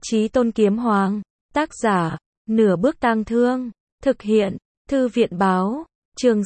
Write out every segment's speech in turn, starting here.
Chí Tôn Kiếm Hoàng. Tác giả, Nửa Bước Tang Thương. Thực hiện, Thư viện Báo. Chương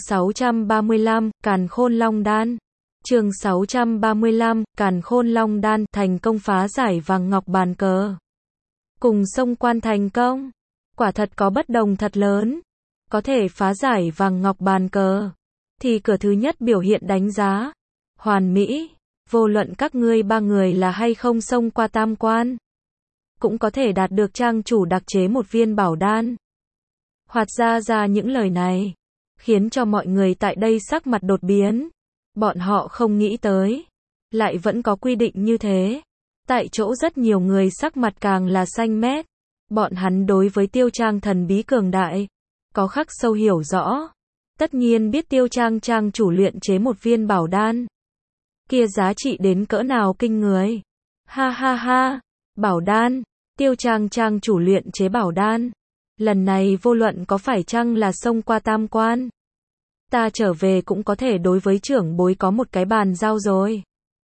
635, Càn Khôn Long Đan. Chương 635, Càn Khôn Long Đan, thành công phá giải vàng ngọc bàn cờ. Cùng xông quan thành công. Quả thật có bất đồng thật lớn. Có thể phá giải vàng ngọc bàn cờ. Thì cửa thứ nhất biểu hiện đánh giá. Hoàn mỹ. Vô luận các ngươi ba người là hay không xông qua tam quan. Cũng có thể đạt được trang chủ đặc chế một viên bảo đan. Hoạt ra những lời này. Khiến cho mọi người tại đây sắc mặt đột biến. Bọn họ không nghĩ tới. Lại vẫn có quy định như thế. Tại chỗ rất nhiều người sắc mặt càng là xanh mét. Bọn hắn đối với Tiêu Trang thần bí cường đại. Có khắc sâu hiểu rõ. Tất nhiên biết Tiêu Trang trang chủ luyện chế một viên bảo đan. Kia giá trị đến cỡ nào kinh người. Ha ha ha. Bảo đan. Tiêu Trang trang chủ luyện chế bảo đan. Lần này vô luận có phải chăng là xông qua tam quan. Ta trở về cũng có thể đối với trưởng bối có một cái bàn giao rồi.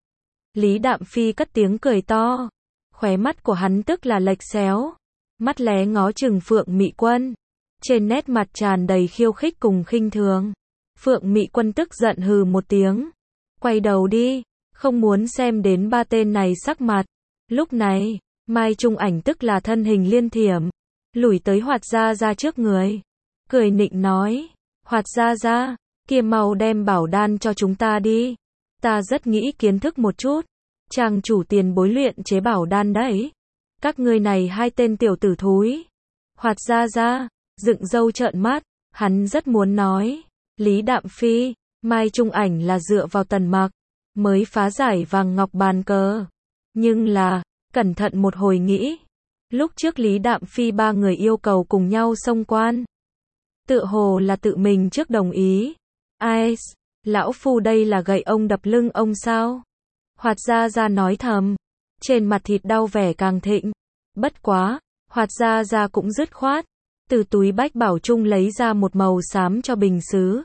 Lý Đạm Phi cất tiếng cười to. Khóe mắt của hắn tức là lệch xéo. Mắt lé ngó chừng Phượng Mị Quân. Trên nét mặt tràn đầy khiêu khích cùng khinh thường. Phượng Mị Quân tức giận hừ một tiếng. Quay đầu đi. Không muốn xem đến ba tên này sắc mặt. Lúc này, Mai Trung Ảnh tức là thân hình liên thiểm. Lủi tới Hoạt ra trước người. Cười nịnh nói. Hoạt ra, kia mau đem bảo đan cho chúng ta đi. Ta rất nghĩ kiến thức một chút. Trang chủ tiền bối luyện chế bảo đan đấy. Các ngươi này hai tên tiểu tử thúi. Hoạt ra, dựng râu trợn mắt. Hắn rất muốn nói. Lý Đạm Phi, Mai Trung Ảnh là dựa vào Tần Mặc. Mới phá giải vàng ngọc bàn cờ. Nhưng là, cẩn thận một hồi nghĩ. Lúc trước Lý Đạm Phi ba người yêu cầu cùng nhau xông quan. Tựa hồ là tự mình trước đồng ý. Ai, lão phu đây là gậy ông đập lưng ông sao? Hoạt ra nói thầm. Trên mặt thịt đau vẻ càng thịnh. Bất quá, Hoạt ra cũng dứt khoát. Từ túi bách bảo chung lấy ra một màu xám cho bình sứ.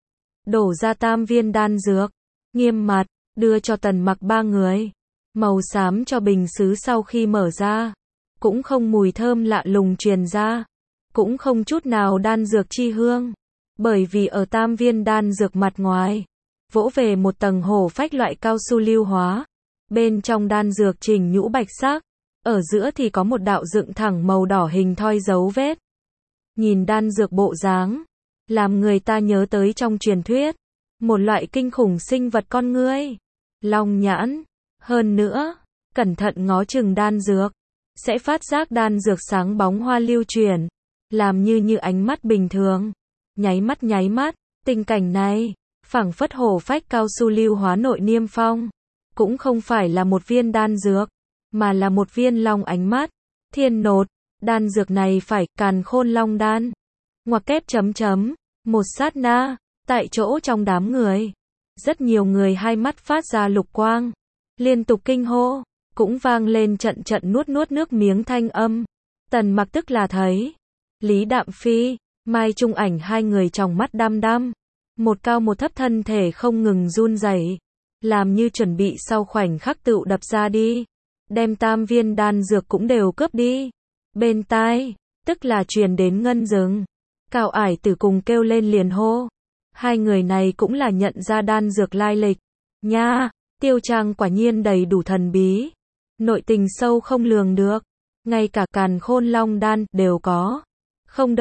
Đổ ra tam viên đan dược. Nghiêm mặt, đưa cho Tần Mặc ba người. Màu xám cho bình sứ sau khi mở ra. Cũng không mùi thơm lạ lùng truyền ra. Cũng không chút nào đan dược chi hương. Bởi vì ở tam viên đan dược mặt ngoài. Vỗ về một tầng hổ phách loại cao su lưu hóa. Bên trong đan dược chỉnh nhũ bạch sắc. Ở giữa thì có một đạo dựng thẳng màu đỏ hình thoi dấu vết. Nhìn đan dược bộ dáng. Làm người ta nhớ tới trong truyền thuyết. Một loại kinh khủng sinh vật con ngươi. Long nhãn. Hơn nữa, cẩn thận ngó chừng đan dược. Sẽ phát giác đan dược sáng bóng hoa lưu chuyển. Làm như ánh mắt bình thường. Nháy mắt, tình cảnh này, phảng phất hổ phách cao su lưu hóa nội niêm phong. Cũng không phải là một viên đan dược, mà là một viên long ánh mắt. Thiên nột, đan dược này phải, Càn Khôn Long Đan. Ngoặc kép chấm. Một sát na, tại chỗ trong đám người. Rất nhiều người hai mắt phát ra lục quang. Liên tục kinh hô, cũng vang lên trận nuốt nước miếng thanh âm. Tần Mặc tức là thấy. Lý Đạm Phi, Mai Trung Ảnh hai người trong mắt đăm. Một cao một thấp thân thể không ngừng run rẩy. Làm như chuẩn bị sau khoảnh khắc tựu đập ra đi. Đem tam viên đan dược cũng đều cướp đi. Bên tai, tức là truyền đến ngân rừng. Cao Ải Tử cùng kêu lên liền hô. Hai người này cũng là nhận ra đan dược lai lịch. Nha, Tiêu Trang quả nhiên đầy đủ thần bí. Nội tình sâu không lường được. Ngay cả Càn Khôn Long Đan đều có. Không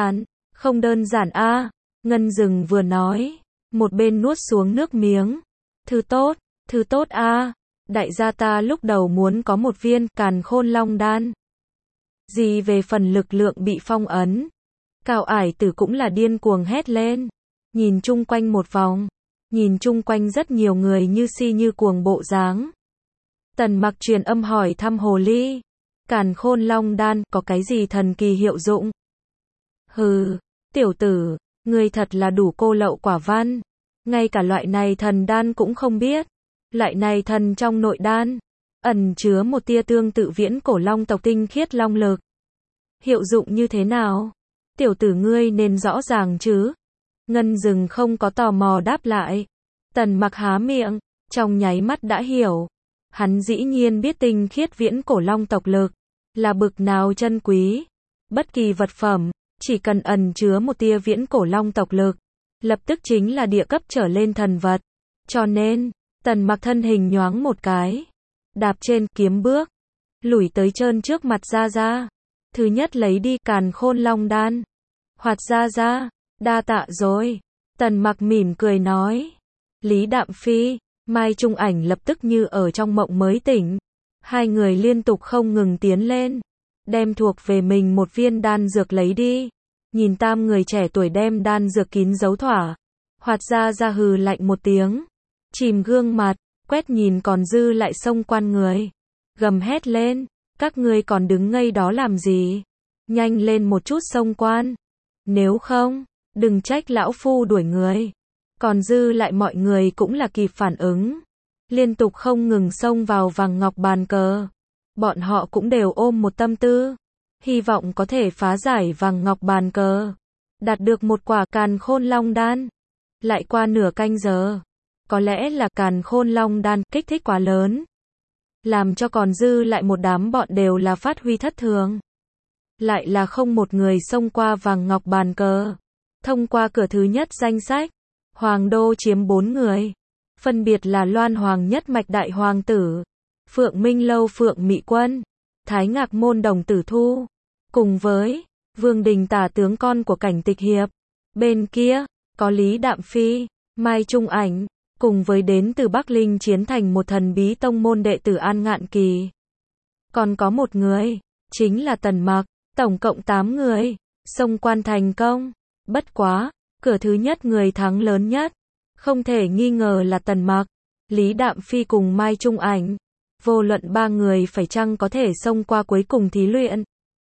đơn giản a. Ngân rừng vừa nói. Một bên nuốt xuống nước miếng. Thứ tốt a. Đại gia ta lúc đầu muốn có một viên Càn Khôn Long Đan. Gì về phần lực lượng bị phong ấn. Cao Ải Tử cũng là điên cuồng hét lên. Nhìn chung quanh một vòng. Nhìn chung quanh rất nhiều người như si như cuồng bộ dáng. Tần Mặc truyền âm hỏi thăm hồ ly. Càn Khôn Long Đan có cái gì thần kỳ hiệu dụng? Hừ, tiểu tử, ngươi thật là đủ cô lậu quả văn. Ngay cả loại này thần đan cũng không biết. Loại này thần trong nội đan. Ẩn chứa một tia tương tự viễn cổ long tộc tinh khiết long lực. Hiệu dụng như thế nào? Tiểu tử ngươi nên rõ ràng chứ. Ngân rừng không có tò mò đáp lại. Tần Mặc há miệng, trong nháy mắt đã hiểu. Hắn dĩ nhiên biết tinh khiết viễn cổ long tộc lực. là bực nào chân quý. Bất kỳ vật phẩm, chỉ cần ẩn chứa một tia viễn cổ long tộc lực, lập tức chính là địa cấp trở lên thần vật. Cho nên, Tần Mặc thân hình nhoáng một cái, đạp trên kiếm bước, lủi tới trơn trước mặt Gia Gia. Thứ nhất lấy đi Càn Khôn Long đan. Hoạt Gia Gia, đa tạ rồi. Tần Mặc mỉm cười nói. Lý Đạm Phi, Mai Trung Ảnh lập tức như ở trong mộng mới tỉnh. Hai người liên tục không ngừng tiến lên, đem thuộc về mình một viên đan dược lấy đi. Nhìn tam người trẻ tuổi đem đan dược kín giấu thỏa, Hoạt Gia Gia hừ lạnh một tiếng, chìm gương mặt, quét nhìn còn dư lại xông quan người, gầm hét lên, các ngươi còn đứng ngây đó làm gì? Nhanh lên một chút xông quan, nếu không, đừng trách lão phu đuổi người. Còn dư lại mọi người cũng là kịp phản ứng, liên tục không ngừng xông vào vàng ngọc bàn cờ. Bọn họ cũng đều ôm một tâm tư, hy vọng có thể phá giải vàng ngọc bàn cờ, đạt được một quả Càn Khôn Long đan. Lại qua nửa canh giờ, có lẽ là Càn Khôn Long đan kích thích quá lớn, làm cho còn dư lại một đám bọn đều là phát huy thất thường. Lại là không một người xông qua vàng ngọc bàn cờ. Thông qua cửa thứ nhất danh sách, Hoàng Đô chiếm 4 người, phân biệt là Loan Hoàng nhất mạch đại hoàng tử, Phượng Minh Lâu Phượng Mị Quân, Thái Ngạc Môn Đồng Tử Thu, cùng với Vương Đình Tả tướng con của Cảnh Tịch Hiệp. Bên kia, có Lý Đạm Phi, Mai Trung Ảnh, cùng với đến từ Bắc Linh chiến thành một thần bí tông môn đệ tử An Ngạn Kỳ. Còn có một người, chính là Tần Mặc, tổng cộng 8 người, xông quan thành công. Bất quá, cửa thứ nhất người thắng lớn nhất, không thể nghi ngờ là Tần Mặc, Lý Đạm Phi cùng Mai Trung Ảnh. Vô luận ba người phải chăng có thể xông qua cuối cùng thí luyện,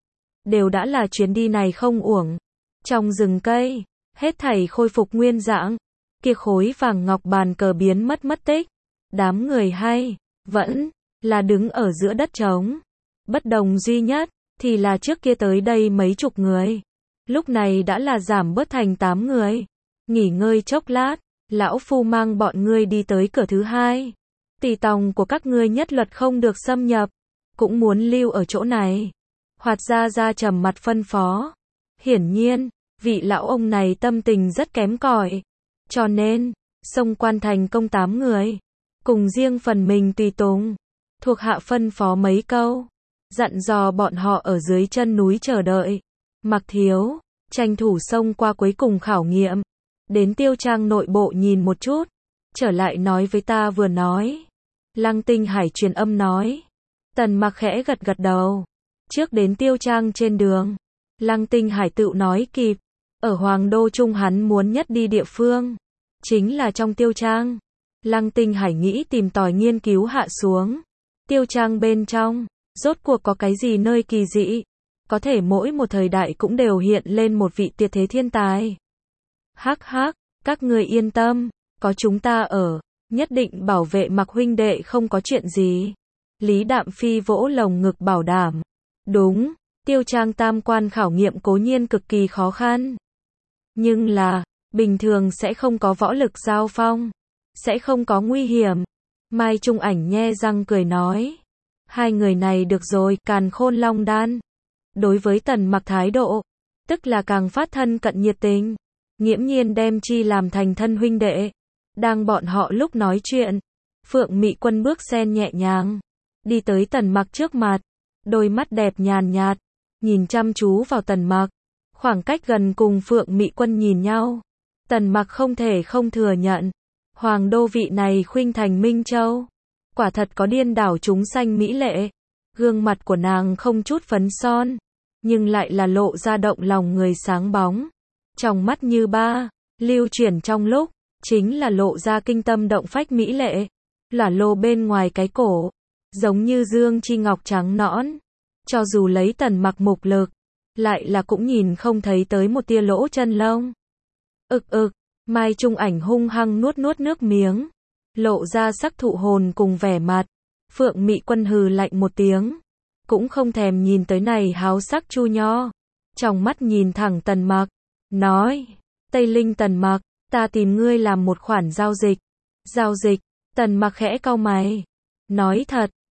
đều đã là chuyến đi này không uổng. Trong rừng cây, hết thảy khôi phục nguyên dạng, kia khối vàng ngọc bàn cờ biến mất tích. Đám người hay, vẫn là đứng ở giữa đất trống. Bất đồng duy nhất, thì là trước kia tới đây mấy chục người, lúc này đã là giảm bớt thành 8 người. Nghỉ ngơi chốc lát, lão phu mang bọn ngươi đi tới cửa thứ hai. Tỳ tòng của các ngươi nhất luật không được xâm nhập, cũng muốn lưu ở chỗ này. Hoạt Gia Gia trầm mặt phân phó. Hiển nhiên, vị lão ông này tâm tình rất kém cỏi, cho nên, xông quan thành công 8 người, cùng riêng phần mình tùy tùng. Thuộc hạ phân phó mấy câu, dặn dò bọn họ ở dưới chân núi chờ đợi. Mặc Thiếu, tranh thủ xông qua cuối cùng khảo nghiệm, đến Tiêu Trang nội bộ nhìn một chút, trở lại nói với ta vừa nói. Lăng Tinh Hải truyền âm nói. Tần Mặc khẽ gật gật đầu. Trước đến Tiêu Trang trên đường, Lăng Tinh Hải tự nói kịp, ở Hoàng Đô Trung hắn muốn nhất đi địa phương, chính là trong Tiêu Trang. Lăng Tinh Hải nghĩ tìm tòi nghiên cứu hạ xuống. Tiêu Trang bên trong, rốt cuộc có cái gì nơi kỳ dị, có thể mỗi một thời đại cũng đều hiện lên một vị tuyệt thế thiên tài. Hắc hắc, các người yên tâm, có chúng ta ở, nhất định bảo vệ Mặc huynh đệ không có chuyện gì. Lý Đạm Phi vỗ lồng ngực bảo đảm. Đúng, Tiêu Trang tam quan khảo nghiệm cố nhiên cực kỳ khó khăn, nhưng là, bình thường sẽ không có võ lực giao phong, sẽ không có nguy hiểm. Mai Trung Ảnh nhe răng cười nói. Hai người này được rồi, Càn Khôn Long đan. Đối với Tần Mặc thái độ, tức là càng phát thân cận nhiệt tình, nghiễm nhiên đem chi làm thành thân huynh đệ. Đang bọn họ lúc nói chuyện, Phượng Mị Quân bước sen nhẹ nhàng, đi tới Tần Mặc trước mặt, đôi mắt đẹp nhàn nhạt, nhìn chăm chú vào Tần Mặc, khoảng cách gần cùng Phượng Mị Quân nhìn nhau. Tần Mặc không thể không thừa nhận, Hoàng Đô vị này khuynh thành Minh Châu, quả thật có điên đảo chúng sanh mỹ lệ. Gương mặt của nàng không chút phấn son, nhưng lại là lộ ra động lòng người sáng bóng. Trong mắt như ba, lưu chuyển trong lúc, chính là lộ ra kinh tâm động phách mỹ lệ. Lả lô bên ngoài cái cổ, giống như dương chi ngọc trắng nõn. Cho dù lấy Tần Mặc mục lực, lại là cũng nhìn không thấy tới một tia lỗ chân lông. Mai Trung Ảnh hung hăng nuốt nước miếng, lộ ra sắc thụ hồn cùng vẻ mặt. Phượng Mị Quân hừ lạnh một tiếng, cũng không thèm nhìn tới này háo sắc chu nho, trong mắt nhìn thẳng Tần Mặc, nói, Tây Linh Tần Mặc, ta tìm ngươi làm một khoản giao dịch. Giao dịch? Tần Mặc khẽ cau mày, nói thật,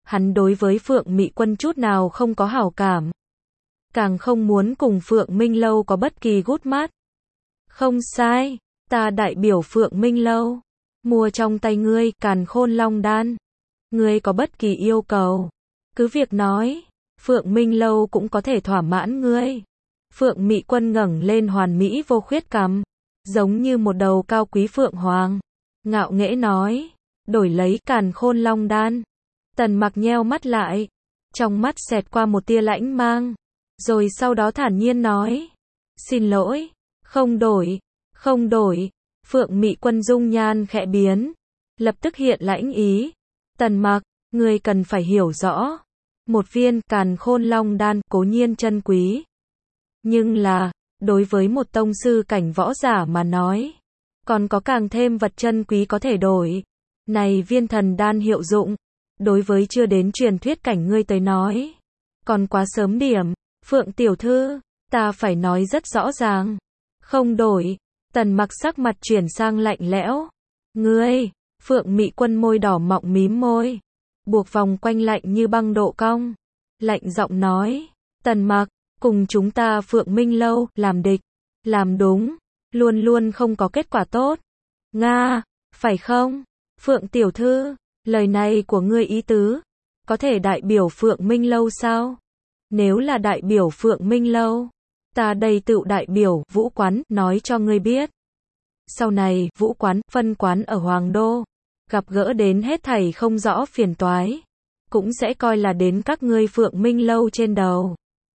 Hắn đối với Phượng Mị Quân chút nào không có hảo cảm. Càng không muốn cùng Phượng Minh Lâu có bất kỳ gút mát. Không sai, ta đại biểu Phượng Minh Lâu. Mua trong tay ngươi Càn Khôn Long Đan. Ngươi có bất kỳ yêu cầu, cứ việc nói, Phượng Minh Lâu cũng có thể thỏa mãn ngươi. Phượng Mị Quân ngẩng lên hoàn mỹ vô khuyết cằm, giống như một đầu cao quý phượng hoàng, ngạo nghễ nói, đổi lấy Càn Khôn Long Đan. Tần Mặc nheo mắt lại, trong mắt xẹt qua một tia lãnh mang, rồi sau đó thản nhiên nói, xin lỗi, không đổi, không đổi. Phượng Mị Quân dung nhan khẽ biến, lập tức hiện lãnh ý. Tần Mặc, ngươi cần phải hiểu rõ, một viên Càn Khôn Long Đan cố nhiên chân quý, nhưng là, đối với một tông sư cảnh võ giả mà nói, còn có càng thêm vật chân quý có thể đổi. Này viên thần đan hiệu dụng, đối với chưa đến truyền thuyết cảnh ngươi tới nói, còn quá sớm điểm. Phượng tiểu thư, ta phải nói rất rõ ràng, không đổi. Tần Mặc sắc mặt chuyển sang lạnh lẽo. Ngươi, Phượng Mị Quân môi đỏ mọng mím môi, buộc vòng quanh lạnh như băng độ cong, lạnh giọng nói, Tần Mặc, cùng chúng ta Phượng Minh Lâu làm địch, làm đúng, luôn luôn không có kết quả tốt. Nga, phải không? Phượng tiểu thư, lời này của ngươi ý tứ, có thể đại biểu Phượng Minh Lâu sao? Nếu là đại biểu Phượng Minh Lâu, ta đây tự đại biểu Vũ Quán, nói cho ngươi biết. Sau này, Vũ Quán, phân quán ở Hoàng Đô, gặp gỡ đến hết thảy không rõ phiền toái, cũng sẽ coi là đến các ngươi Phượng Minh Lâu trên đầu.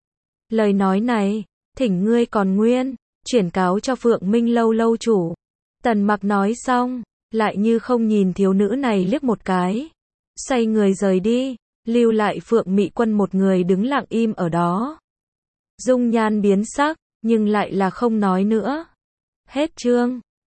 Lời nói này, thỉnh ngươi còn nguyên, chuyển cáo cho Phượng Minh Lâu lâu chủ. Tần Mặc nói xong, lại như không nhìn thiếu nữ này liếc một cái, xoay người rời đi, lưu lại Phượng Mị Quân một người đứng lặng im ở đó. Dung nhan biến sắc, nhưng lại là không nói nữa. Hết chương.